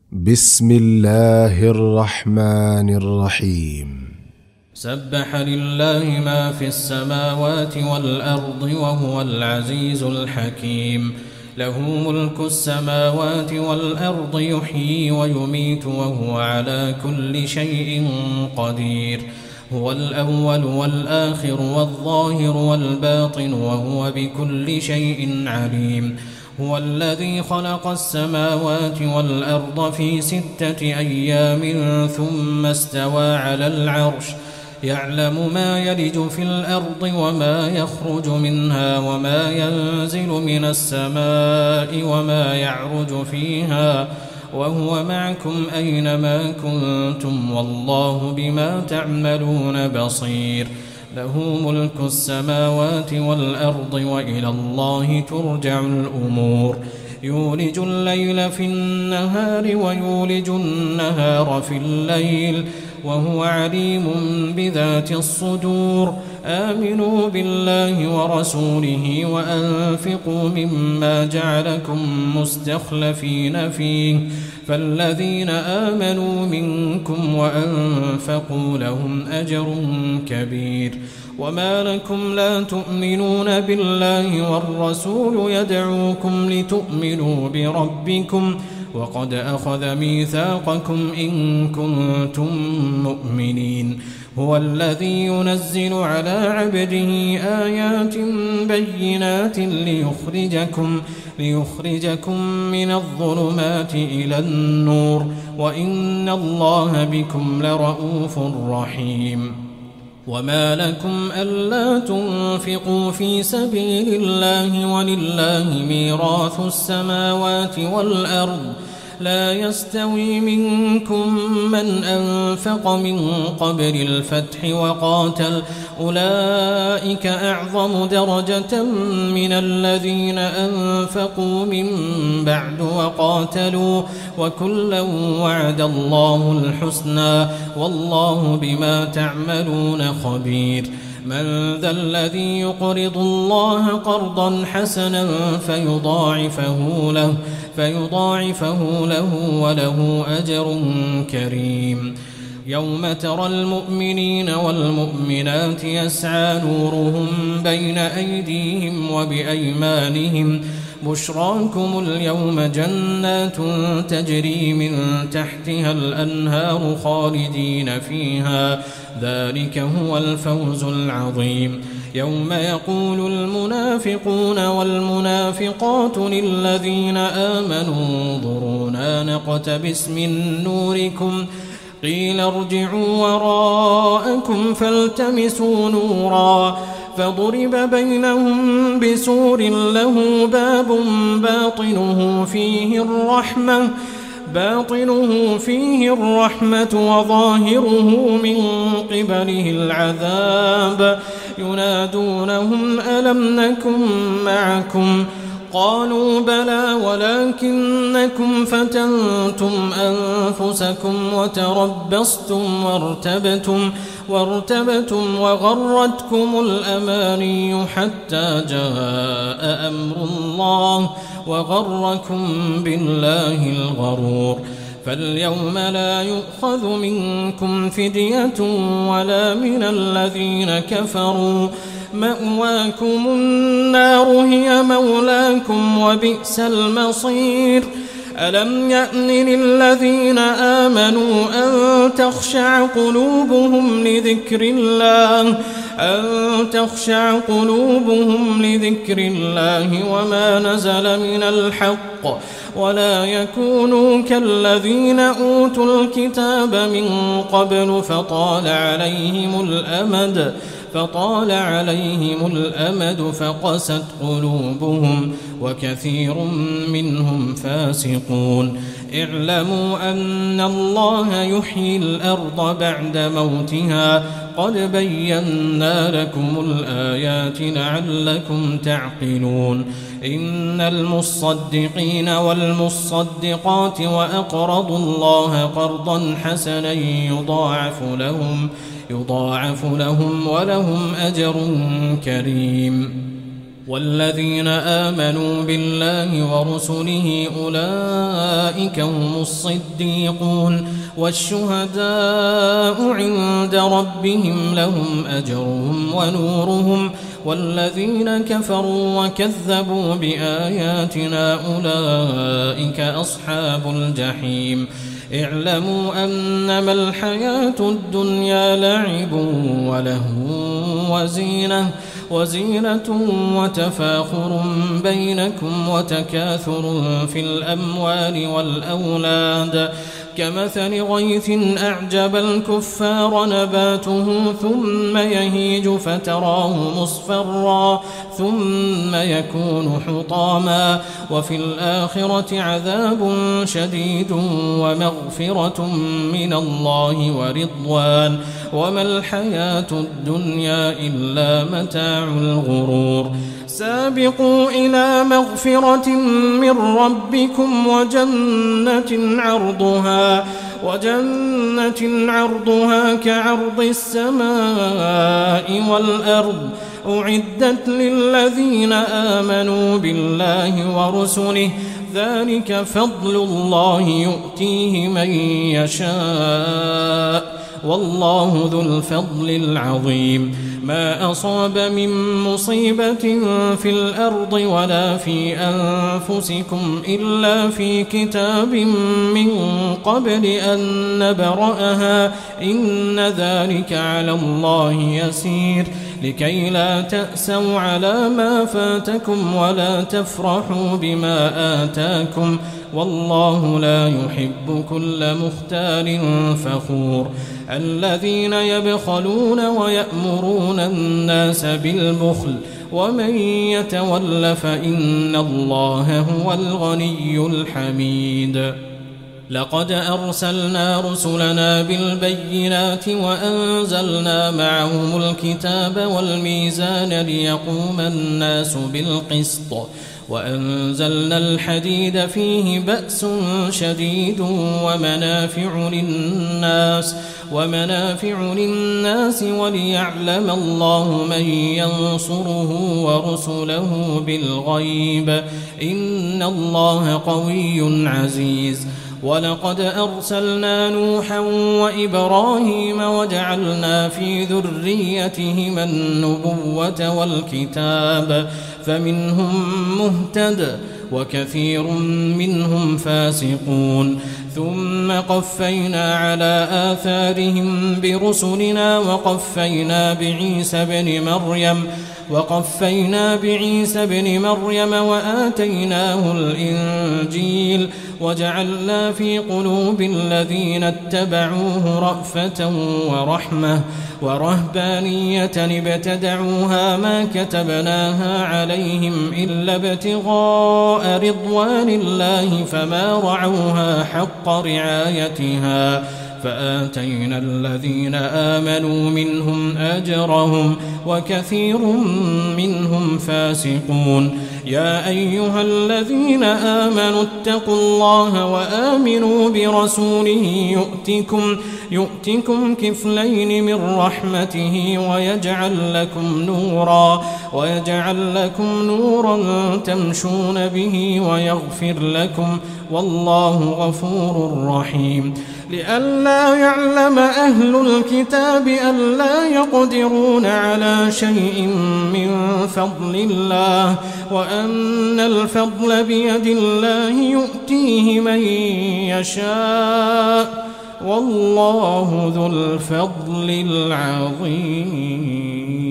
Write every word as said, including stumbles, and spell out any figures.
بسم الله الرحمن الرحيم. سبح لله ما في السماوات والأرض وهو العزيز الحكيم. له ملك السماوات والأرض يحيي ويميت وهو على كل شيء قدير. هو الأول والآخر والظاهر والباطن وهو بكل شيء عليم. هو الذي خلق السماوات والأرض في ستة أيام ثم استوى على العرش يعلم ما يلج في الأرض وما يخرج منها وما ينزل من السماء وما يعرج فيها وهو معكم أينما كنتم والله بما تعملون بصير. له ملك السماوات والأرض وإلى الله ترجع الأمور. يولج الليل في النهار ويولج النهار في الليل وهو عليم بذات الصدور. آمنوا بالله ورسوله وأنفقوا مما جعلكم مستخلفين فيه فالذين آمنوا منكم وأنفقوا لهم أجر كبير. وما لكم لا تؤمنون بالله والرسول يدعوكم لتؤمنوا بربكم وقد أخذ ميثاقكم إن كنتم مؤمنين. هو الذي ينزل على عبده آيات بينات ليخرجكم, ليخرجكم من الظلمات إلى النور وإن الله بكم لرؤوف رحيم. وما لكم ألا تنفقوا في سبيل الله ولله ميراث السماوات والأرض لا يستوي منكم من أنفق من قبل الفتح وقاتل أولئك أعظم درجة من الذين أنفقوا من بعد وقاتلوا وكلا وعد الله الحسنى والله بما تعملون خبير. من ذا الذي يقرض الله قرضا حسنا فيضاعفه له, فيضاعفه له وله أجر كريم. يوم ترى المؤمنين والمؤمنات يسعى نورهم بين أيديهم وبأيمانهم بشراكم اليوم جنات تجري من تحتها الأنهار خالدين فيها ذلك هو الفوز العظيم. يوم يقول المنافقون والمنافقات للذين آمنوا انظرونا نقتبس من نوركم قيل ارجعوا وراءكم فالتمسوا نورا فضرب بينهم بسور له باب باطنه فيه الرحمة باطنه فيه الرحمة وظاهره من قبله العذاب ينادونهم ألم نكن معكم قالوا بلى ولكنكم فتنتم أنفسكم وتربصتم وارتبتم, وارتبتم وغرتكم الأماني حتى جاء أمر الله وغركم بالله الغرور. فاليوم لا يؤخذ منكم فدية ولا من الذين كفروا مأواكم النار هي مولاكم وبئس المصير. ألم يأن للذين آمنوا أن تخشع قلوبهم لذكر الله أن تخشع قلوبهم لذكر الله وما نزل من الحق ولا يكونوا كالذين أوتوا الكتاب من قبل فطال عليهم الأمد فطال عليهم الأمد فقست قلوبهم وكثير منهم فاسقون. اعلموا أن الله يحيي الأرض بعد موتها قد بينا لكم الآيات لعلكم تعقلون. إن المصدقين والمصدقات وأقرضوا الله قرضا حسنا يضاعف لهم يضاعف لهم ولهم أجر كريم. والذين آمنوا بالله ورسله أولئك هم الصديقون والشهداء عند ربهم لهم أجرهم ونورهم والذين كفروا وكذبوا بآياتنا أولئك أصحاب الجحيم اعلموا أنما الحياة الدنيا لعب ولهو وزينة وزينة وتفاخر بينكم وتكاثر في الأموال والأولاد كمثل غيث أعجب الكفار نباته ثم يهيج فتراه مصفرا ثم يكون حطاما وفي الآخرة عذاب شديد ومغفرة من الله ورضوان وما الحياة الدنيا إلا متاع الغرور سابقوا إلى مغفرة من ربكم وجنة عرضها وجنة عرضها كعرض السماء والأرض أعدت للذين آمنوا بالله ورسله ذلك فضل الله يؤتيه من يشاء والله ذو الفضل العظيم ما أصاب من مصيبة في الأرض ولا في أنفسكم إلا في كتاب من قبل أن نبرأها إن ذلك على الله يسير لكي لا تأسوا على ما فاتكم ولا تفرحوا بما آتاكم والله لا يحب كل مختال فخور الذين يبخلون ويأمرون الناس بالبخل ومن يتول فإن الله هو الغني الحميد لقد أرسلنا رسلنا بالبينات وأنزلنا معهم الكتاب والميزان ليقوم الناس بالقسط وأنزلنا الحديد فيه بأس شديد ومنافع للناس ومنافع للناس وليعلم الله من ينصره ورسله بالغيب إن الله قوي عزيز ولقد أرسلنا نوحا وإبراهيم وجعلنا في ذريتهما النبوة والكتاب فمنهم مهتد وكثير منهم فاسقون ثم قفينا على آثارهم برسلنا وقفينا بعيسى بن مريم وقفينا بعيسى بن مريم وآتيناه الإنجيل وجعلنا في قلوب الذين اتبعوه رأفة ورحمة ورهبانية ابتدعوها ما كتبناها عليهم إلا ابتغاء رضوان الله فما رعوها حق رعايتها فآتينا الذين آمنوا منهم أجرهم وكثير منهم فاسقون يا أيها الذين آمنوا اتقوا الله وآمنوا برسوله يؤتكم يؤتكم كفلين من رحمته ويجعل لكم نورا ويجعل لكم نورا تمشون به ويغفر لكم والله غفور رحيم لئلا يعلم أهل الكتاب ألا يقدرون على شيء من فضل الله وأن الفضل بيد الله يؤتيه من يشاء والله ذو الفضل العظيم.